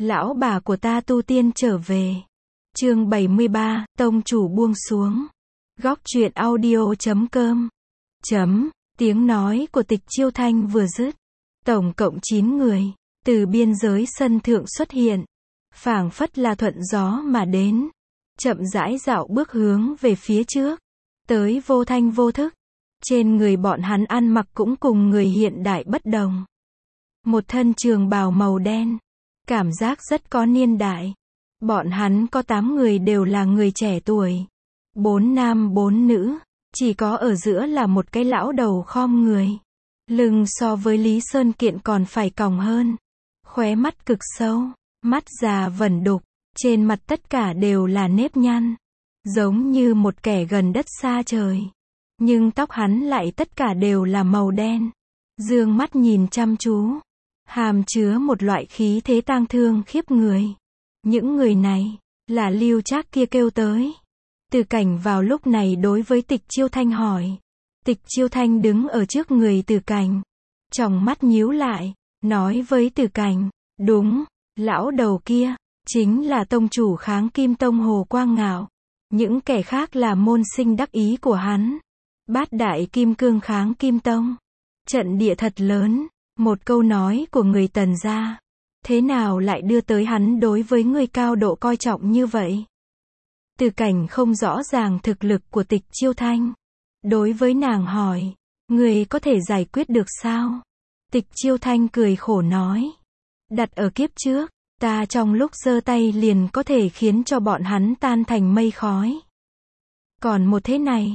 Lão bà của ta tu tiên trở về. Chương 73, tông chủ buông xuống. Góc truyện audio.com. Tiếng nói của Tịch Chiêu Thanh vừa dứt. Tổng cộng 9 người, từ biên giới sân thượng xuất hiện. Phảng phất là thuận gió mà đến. Chậm rãi dạo bước hướng về phía trước. Tới vô thanh vô thức. Trên người bọn hắn ăn mặc cũng cùng người hiện đại bất đồng. Một thân trường bào màu đen. Cảm giác rất có niên đại. Bọn hắn có 8 người đều là người trẻ tuổi. 4 nam 4 nữ. Chỉ có ở giữa là một cái lão đầu khom người. Lưng so với Lý Sơn Kiện còn phải còng hơn. Khóe mắt cực sâu. Mắt già vẩn đục. Trên mặt tất cả đều là nếp nhăn. Giống như một kẻ gần đất xa trời. Nhưng tóc hắn lại tất cả đều là màu đen. Dương mắt nhìn chăm chú. Hàm chứa một loại khí thế tang thương khiếp người. Những người này, là Lưu Trác kia kêu tới. Từ Cảnh vào lúc này đối với Tịch Chiêu Thanh hỏi. Tịch Chiêu Thanh đứng ở trước người Từ Cảnh. Tròng mắt nhíu lại, nói với Từ Cảnh, đúng, lão đầu kia, chính là tông chủ Kháng Kim Tông Hồ Quang Ngạo. Những kẻ khác là môn sinh đắc ý của hắn. Bát đại kim cương Kháng Kim Tông. Trận địa thật lớn. Một câu nói của người Tần gia. Thế nào lại đưa tới hắn đối với người cao độ coi trọng như vậy? Từ Cảnh không rõ ràng thực lực của Tịch Chiêu Thanh. Đối với nàng hỏi, người có thể giải quyết được sao? Tịch Chiêu Thanh cười khổ nói. Đặt ở kiếp trước, ta trong lúc giơ tay liền có thể khiến cho bọn hắn tan thành mây khói. Còn một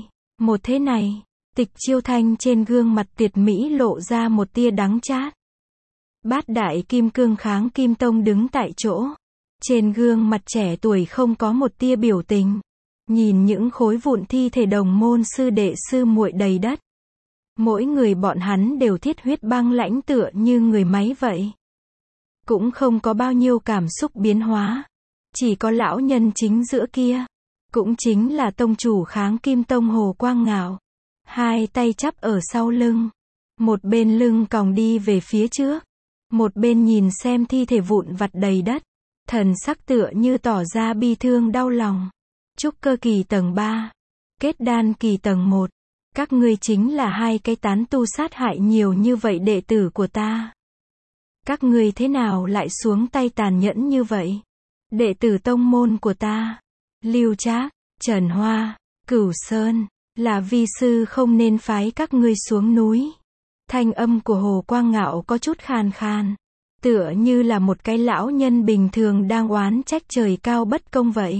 thế này, Tịch Chiêu Thanh trên gương mặt tuyệt mỹ lộ ra một tia đắng chát. Bát đại kim cương Kháng Kim Tông đứng tại chỗ. Trên gương mặt trẻ tuổi không có một tia biểu tình. Nhìn những khối vụn thi thể đồng môn sư đệ sư muội đầy đất. Mỗi người bọn hắn đều thiết huyết băng lãnh tựa như người máy vậy. Cũng không có bao nhiêu cảm xúc biến hóa. Chỉ có lão nhân chính giữa kia. Cũng chính là tông chủ Kháng Kim Tông Hồ Quang Ngạo. Hai tay chắp ở sau lưng. Một bên lưng còng đi về phía trước. Một bên nhìn xem thi thể vụn vặt đầy đất. Thần sắc tựa như tỏ ra bi thương đau lòng. Trúc cơ kỳ tầng 3. Kết đan kỳ tầng 1. Các ngươi chính là hai cái tán tu sát hại nhiều như vậy đệ tử của ta. Các ngươi thế nào lại xuống tay tàn nhẫn như vậy? Đệ tử tông môn của ta. Lưu Trác, Trần Hoa, Cửu Sơn. Là vi sư không nên phái các ngươi xuống núi. Thanh âm của Hồ Quang Ngạo có chút khàn khàn. Tựa như là một cái lão nhân bình thường đang oán trách trời cao bất công vậy.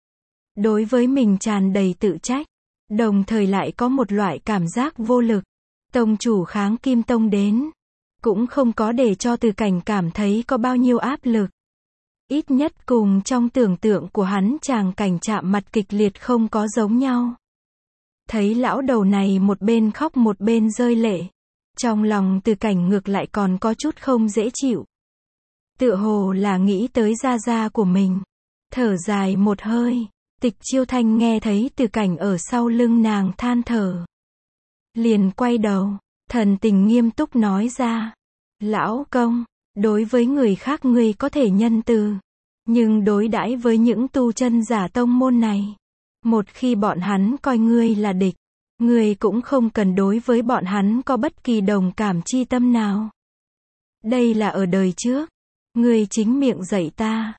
Đối với mình tràn đầy tự trách. Đồng thời lại có một loại cảm giác vô lực. Tông chủ Kháng Kim Tông đến. Cũng không có để cho Từ Cảnh cảm thấy có bao nhiêu áp lực. Ít nhất cùng trong tưởng tượng của hắn tràng cảnh chạm mặt kịch liệt không có giống nhau. Thấy lão đầu này một bên khóc một bên rơi lệ. Trong lòng Từ Cảnh ngược lại còn có chút không dễ chịu. Tựa hồ là nghĩ tới gia gia của mình. Thở dài một hơi. Tịch Chiêu Thanh nghe thấy Từ Cảnh ở sau lưng nàng than thở. Liền quay đầu. Thần tình nghiêm túc nói ra. Lão công, đối với người khác ngươi có thể nhân từ. Nhưng đối đãi với những tu chân giả tông môn này. Một khi bọn hắn coi ngươi là địch. Ngươi cũng không cần đối với bọn hắn có bất kỳ đồng cảm chi tâm nào. Đây là ở đời trước. Ngươi chính miệng dạy ta.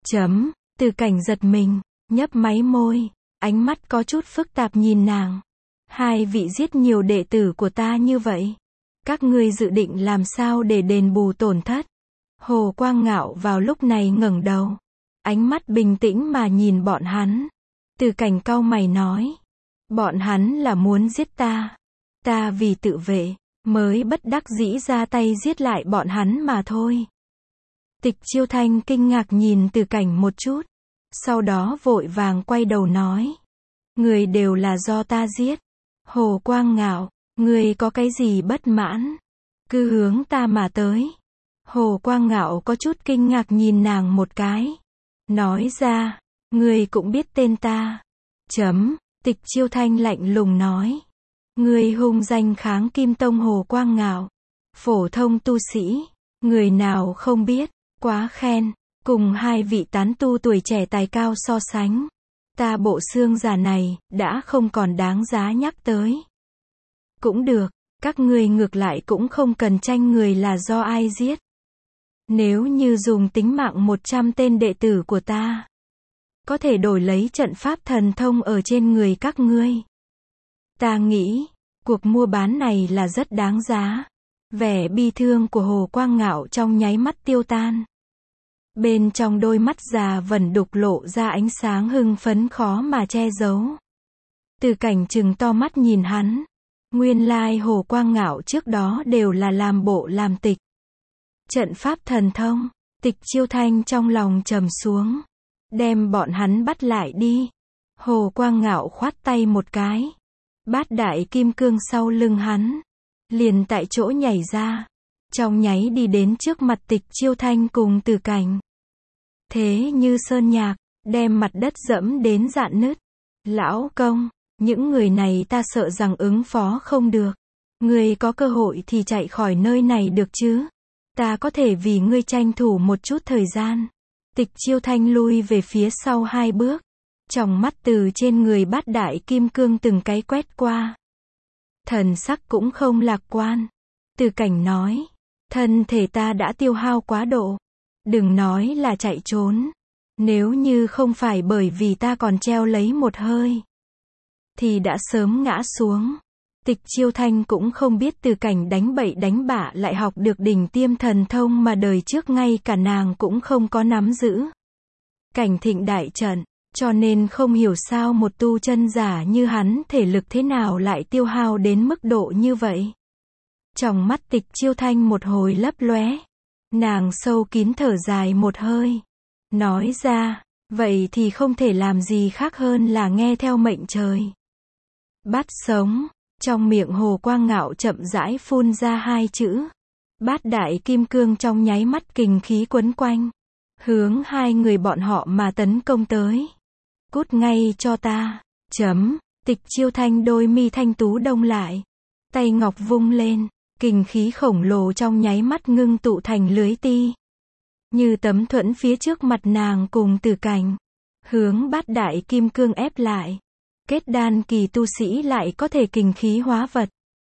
Từ Cảnh giật mình, nhấp máy môi, ánh mắt có chút phức tạp nhìn nàng. Hai vị giết nhiều đệ tử của ta như vậy. Các ngươi dự định làm sao để đền bù tổn thất? Hồ Quang Ngạo vào lúc này ngẩng đầu. Ánh mắt bình tĩnh mà nhìn bọn hắn. Từ Cảnh cau mày nói. Bọn hắn là muốn giết ta. Ta vì tự vệ, mới bất đắc dĩ ra tay giết lại bọn hắn mà thôi. Tịch Chiêu Thanh kinh ngạc nhìn Từ Cảnh một chút. Sau đó vội vàng quay đầu nói. Người đều là do ta giết. Hồ Quang Ngạo, người có cái gì bất mãn? Cứ hướng ta mà tới. Hồ Quang Ngạo có chút kinh ngạc nhìn nàng một cái. Nói ra, người cũng biết tên ta. Tịch Chiêu Thanh lạnh lùng nói. Người hung danh Kháng Kim Tông Hồ Quang Ngạo. Phổ thông tu sĩ. Người nào không biết. Quá khen. Cùng hai vị tán tu tuổi trẻ tài cao so sánh, ta bộ xương già này, đã không còn đáng giá nhắc tới. Cũng được, các ngươi ngược lại cũng không cần tranh người là do ai giết. Nếu như dùng tính mạng 100 tên đệ tử của ta, có thể đổi lấy trận pháp thần thông ở trên người các ngươi. Ta nghĩ, cuộc mua bán này là rất đáng giá. Vẻ bi thương của Hồ Quang Ngạo trong nháy mắt tiêu tan. Bên trong đôi mắt già vẩn đục lộ ra ánh sáng hưng phấn khó mà che giấu. Từ Cảnh trừng to mắt nhìn hắn. Nguyên lai Hồ Quang Ngạo trước đó đều là làm bộ làm tịch. Trận pháp thần thông, Tịch Chiêu Thanh trong lòng trầm xuống. Đem bọn hắn bắt lại đi. Hồ Quang Ngạo khoát tay một cái. Bát đại kim cương sau lưng hắn. Liền tại chỗ nhảy ra. Trong nháy đi đến trước mặt Tịch Chiêu Thanh cùng Từ Cảnh. Thế như sơn nhạc, đem mặt đất dẫm đến rạn nứt. Lão công, những người này ta sợ rằng ứng phó không được. Ngươi có cơ hội thì chạy khỏi nơi này được chứ? Ta có thể vì ngươi tranh thủ một chút thời gian. Tịch Chiêu Thanh lui về phía sau 2 bước. Tròng mắt từ trên người bát đại kim cương từng cái quét qua. Thần sắc cũng không lạc quan. Từ Cảnh nói, thân thể ta đã tiêu hao quá độ. Đừng nói là chạy trốn. Nếu như không phải bởi vì ta còn treo lấy một hơi, thì đã sớm ngã xuống. Tịch Chiêu Thanh cũng không biết Từ Cảnh đánh bậy đánh bạ lại học được đỉnh tiêm thần thông mà đời trước ngay cả nàng cũng không có nắm giữ. Cảnh thịnh đại trận, cho nên không hiểu sao một tu chân giả như hắn thể lực thế nào lại tiêu hao đến mức độ như vậy. Trong mắt Tịch Chiêu Thanh một hồi lấp lóe. Nàng sâu kín thở dài một hơi. Nói ra, vậy thì không thể làm gì khác hơn là nghe theo mệnh trời. Bát sống, trong miệng Hồ Quang Ngạo chậm rãi phun ra 2 chữ. Bát đại kim cương trong nháy mắt kình khí quấn quanh. Hướng 2 người bọn họ mà tấn công tới. Cút ngay cho ta. Tịch Chiêu Thanh đôi mi thanh tú đông lại. Tay ngọc vung lên. Kình khí khổng lồ trong nháy mắt ngưng tụ thành lưới ti. Như tấm thuẫn phía trước mặt nàng cùng Từ Cảnh. Hướng bát đại kim cương ép lại. Kết đan kỳ tu sĩ lại có thể kình khí hóa vật.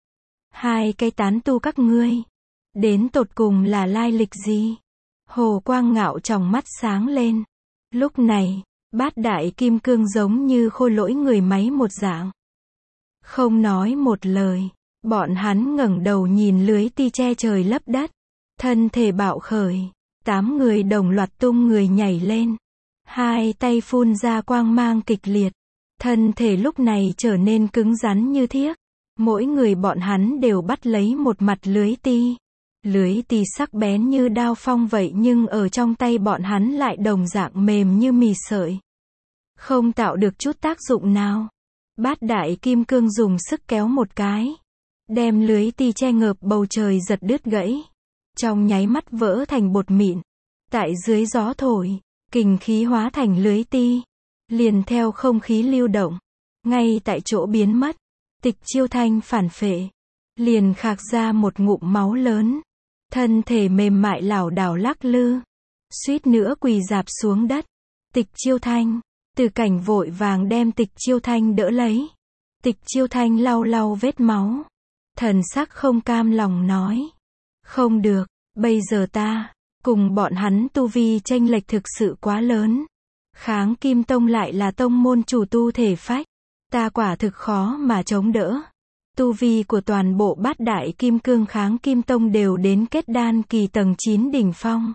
2 cái tán tu các ngươi. Đến tột cùng là lai lịch gì? Hồ Quang Ngạo trong mắt sáng lên. Lúc này, bát đại kim cương giống như khôi lỗi người máy một dạng. Không nói một lời. Bọn hắn ngẩng đầu nhìn lưới ti che trời lấp đất. Thân thể bạo khởi. 8 người đồng loạt tung người nhảy lên. 2 tay phun ra quang mang kịch liệt. Thân thể lúc này trở nên cứng rắn như thiếc. Mỗi người bọn hắn đều bắt lấy một mặt lưới ti. Lưới ti sắc bén như đao phong vậy nhưng ở trong tay bọn hắn lại đồng dạng mềm như mì sợi. Không tạo được chút tác dụng nào. Bát đại kim cương dùng sức kéo một cái. Đem lưới ti che ngợp bầu trời giật đứt gãy. Trong nháy mắt vỡ thành bột mịn. Tại dưới gió thổi, kình khí hóa thành lưới ti. Liền theo không khí lưu động. Ngay tại chỗ biến mất. Tịch Chiêu Thanh phản phệ. Liền khạc ra một ngụm máu lớn. Thân thể mềm mại lảo đảo lắc lư. Suýt nữa quỳ rạp xuống đất. Tịch Chiêu Thanh. Từ Cảnh vội vàng đem Tịch Chiêu Thanh đỡ lấy. Tịch Chiêu Thanh lau lau vết máu. Thần sắc không cam lòng nói. Không được, bây giờ ta, cùng bọn hắn tu vi chênh lệch thực sự quá lớn. Kháng Kim Tông lại là tông môn chủ tu thể phách. Ta quả thực khó mà chống đỡ. Tu vi của toàn bộ bát đại kim cương Kháng Kim Tông đều đến kết đan kỳ tầng 9 đỉnh phong.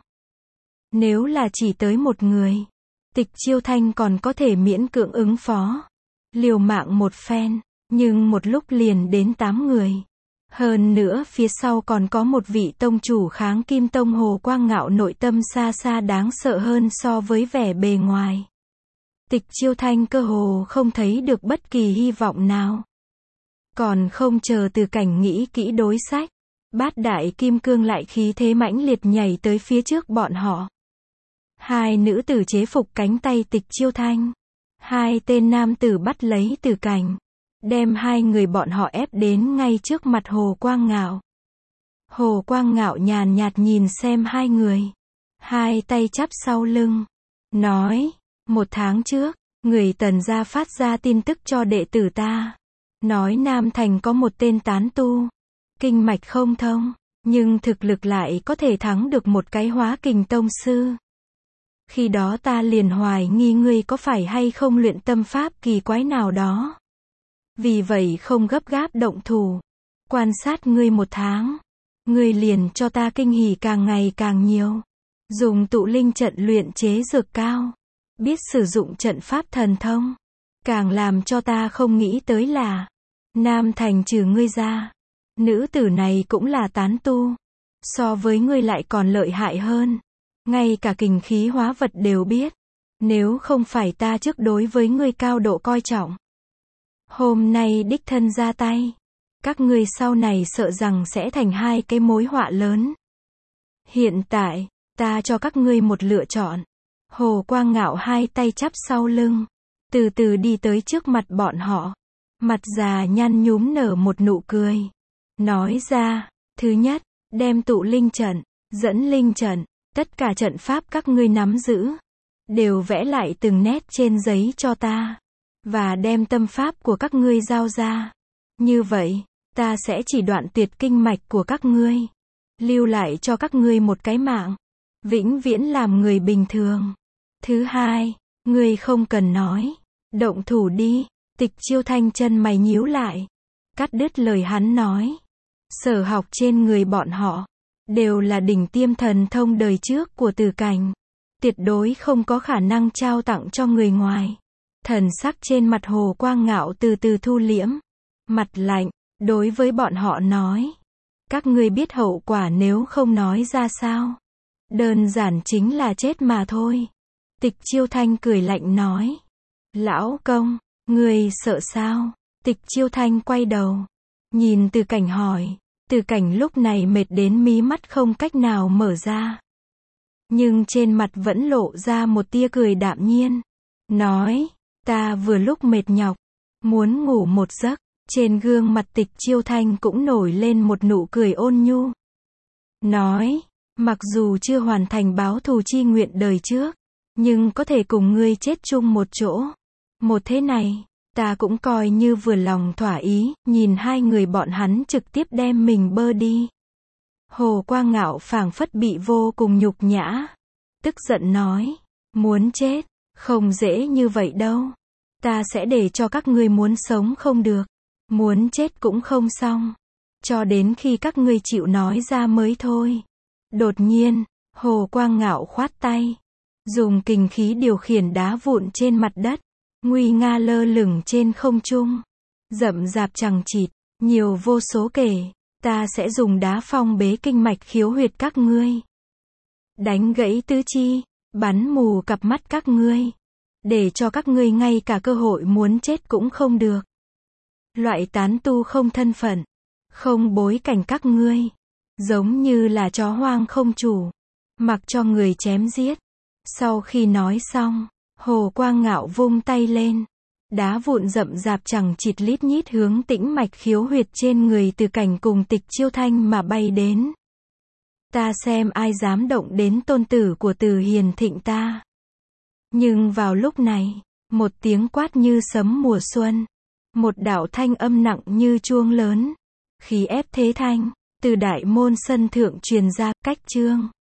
Nếu là chỉ tới một người, Tịch Chiêu Thanh còn có thể miễn cưỡng ứng phó. Liều mạng một phen, nhưng một lúc liền đến 8 người. Hơn nữa phía sau còn có một vị tông chủ Kháng Kim Tông Hồ Quang Ngạo nội tâm xa xa đáng sợ hơn so với vẻ bề ngoài. Tịch Chiêu Thanh cơ hồ không thấy được bất kỳ hy vọng nào. Còn không chờ Từ Cảnh nghĩ kỹ đối sách, bát đại kim cương lại khí thế mãnh liệt nhảy tới phía trước bọn họ. 2 nữ tử chế phục cánh tay Tịch Chiêu Thanh. 2 tên nam tử bắt lấy Từ Cảnh. Đem 2 người bọn họ ép đến ngay trước mặt Hồ Quang Ngạo. Hồ Quang Ngạo nhàn nhạt nhìn xem 2 người. hai tay chắp sau lưng, nói, 1 tháng trước, người Tần gia phát ra tin tức cho đệ tử ta, nói Nam Thành có một tên tán tu, kinh mạch không thông, nhưng thực lực lại có thể thắng được một cái hóa kình tông sư. Khi đó ta liền hoài nghi ngươi có phải hay không luyện tâm pháp kỳ quái nào đó. Vì vậy không gấp gáp động thủ, quan sát ngươi 1 tháng, ngươi liền cho ta kinh hỉ càng ngày càng nhiều. Dùng tụ linh trận luyện chế dược cao, biết sử dụng trận pháp thần thông, càng làm cho ta không nghĩ tới là, Nam Thành trừ ngươi ra, nữ tử này cũng là tán tu, so với ngươi lại còn lợi hại hơn, ngay cả kình khí hóa vật đều biết, nếu không phải ta trước đối với ngươi cao độ coi trọng, hôm nay đích thân ra tay, các ngươi sau này sợ rằng sẽ thành hai cái mối họa lớn. Hiện tại, ta cho các ngươi một lựa chọn. Hồ Quang Ngạo hai tay chắp sau lưng, từ từ đi tới trước mặt bọn họ, mặt già nhăn nhúm nở một nụ cười, nói ra, thứ nhất, đem tụ linh trận, dẫn linh trận, tất cả trận pháp các ngươi nắm giữ, đều vẽ lại từng nét trên giấy cho ta, và đem tâm pháp của các ngươi giao ra. Như vậy, ta sẽ chỉ đoạn tuyệt kinh mạch của các ngươi, lưu lại cho các ngươi một cái mạng, vĩnh viễn làm người bình thường. Thứ hai, ngươi không cần nói, động thủ đi. Tịch Chiêu Thanh chân mày nhíu lại, cắt đứt lời hắn nói. Sở học trên người bọn họ, đều là đỉnh tiêm thần thông đời trước của Từ Cảnh, tuyệt đối không có khả năng trao tặng cho người ngoài. Thần sắc trên mặt Hồ Quang Ngạo từ từ thu liễm, mặt lạnh, đối với bọn họ nói, các ngươi biết hậu quả nếu không nói ra sao? Đơn giản chính là chết mà thôi. Tịch Chiêu Thanh cười lạnh nói, lão công, ngươi sợ sao? Tịch Chiêu Thanh quay đầu, nhìn Từ Cảnh hỏi. Từ Cảnh lúc này mệt đến mí mắt không cách nào mở ra, nhưng trên mặt vẫn lộ ra một tia cười đạm nhiên, nói, ta vừa lúc mệt nhọc, muốn ngủ một giấc. Trên gương mặt Tịch Chiêu Thanh cũng nổi lên một nụ cười ôn nhu, nói, mặc dù chưa hoàn thành báo thù chi nguyện đời trước, nhưng có thể cùng ngươi chết chung một chỗ, một thế này, ta cũng coi như vừa lòng thỏa ý. Nhìn hai người bọn hắn trực tiếp đem mình bơ đi, Hồ Quang Ngạo phảng phất bị vô cùng nhục nhã, tức giận nói, muốn chết, không dễ như vậy đâu, ta sẽ để cho các ngươi muốn sống không được, muốn chết cũng không xong, cho đến khi các ngươi chịu nói ra mới thôi. Đột nhiên, Hồ Quang Ngạo khoát tay, dùng kình khí điều khiển đá vụn trên mặt đất, nguy nga lơ lửng trên không trung, rậm rạp chằng chịt, nhiều vô số kể, ta sẽ dùng đá phong bế kinh mạch khiếu huyệt các ngươi, đánh gãy tứ chi, bắn mù cặp mắt các ngươi, để cho các ngươi ngay cả cơ hội muốn chết cũng không được. Loại tán tu không thân phận, không bối cảnh các ngươi, giống như là chó hoang không chủ, mặc cho người chém giết. Sau khi nói xong, Hồ Quang Ngạo vung tay lên, đá vụn rậm rạp chằng chịt lít nhít hướng tĩnh mạch khiếu huyệt trên người Từ Cảnh cùng Tịch Chiêu Thanh mà bay đến. Ta xem ai dám động đến tôn tử của Từ Hiền Thịnh ta. Nhưng vào lúc này, một tiếng quát như sấm mùa xuân, một đạo thanh âm nặng như chuông lớn, khí ép thế thanh, từ đại môn sân thượng truyền ra. Cách chương